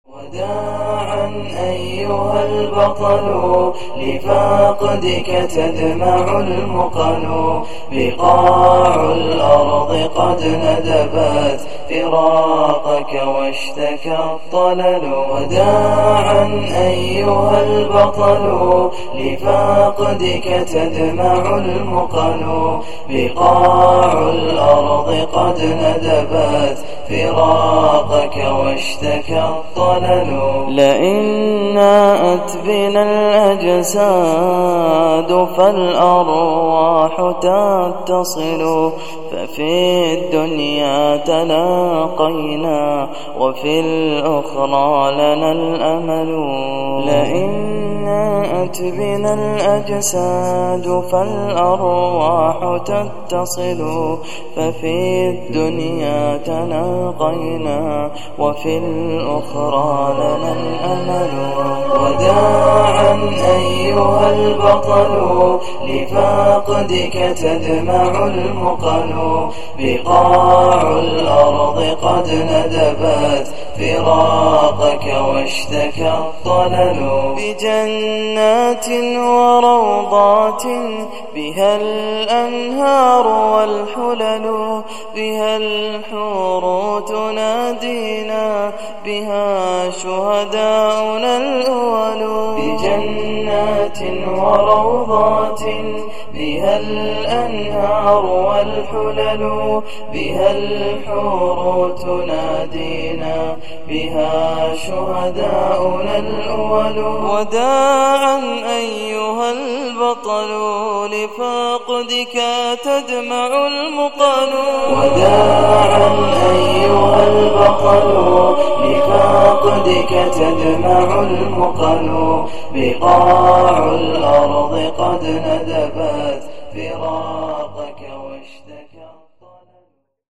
وداعا أيها البطل لفاقدك تدمع المقل، بقاع الأرض قد ندبت فراقك واشتكى الطلل. وداعا أيها البطل لفاقدك تدمع المقل، بقاع الأرض قد ندبت فراقك واشتكى الطلل. لئن ناءت بنا الأجساد فالأرواح تتصل، ففي الدنيا تلاقينا وفي الأخرى لنا الأمل. لئن ناءت بنا الأجساد فالأرواح تتصل، ففي الدنيا تلاقينا وفي الأخرى لنا الأمل. وداعا أيها البطل لفاقدك تدمع المقل، بقاع الأرض قد ندبت فراقك واشتكى الطلل. بجنات وروضات بها الأنهار والحلل، بها الحور تنادينا، بها شهداؤنا الأول. بجنات وروضات بها الأنهار والحلل، بها الحور تنادينا، بها شهداؤنا الأول. وداعا أيها البطل لفاقدك تدمع المقل. وداعا أيها البطل لفاقدك تدمع المقل، بقاع الأرض قد ندبت فراقك واشتكى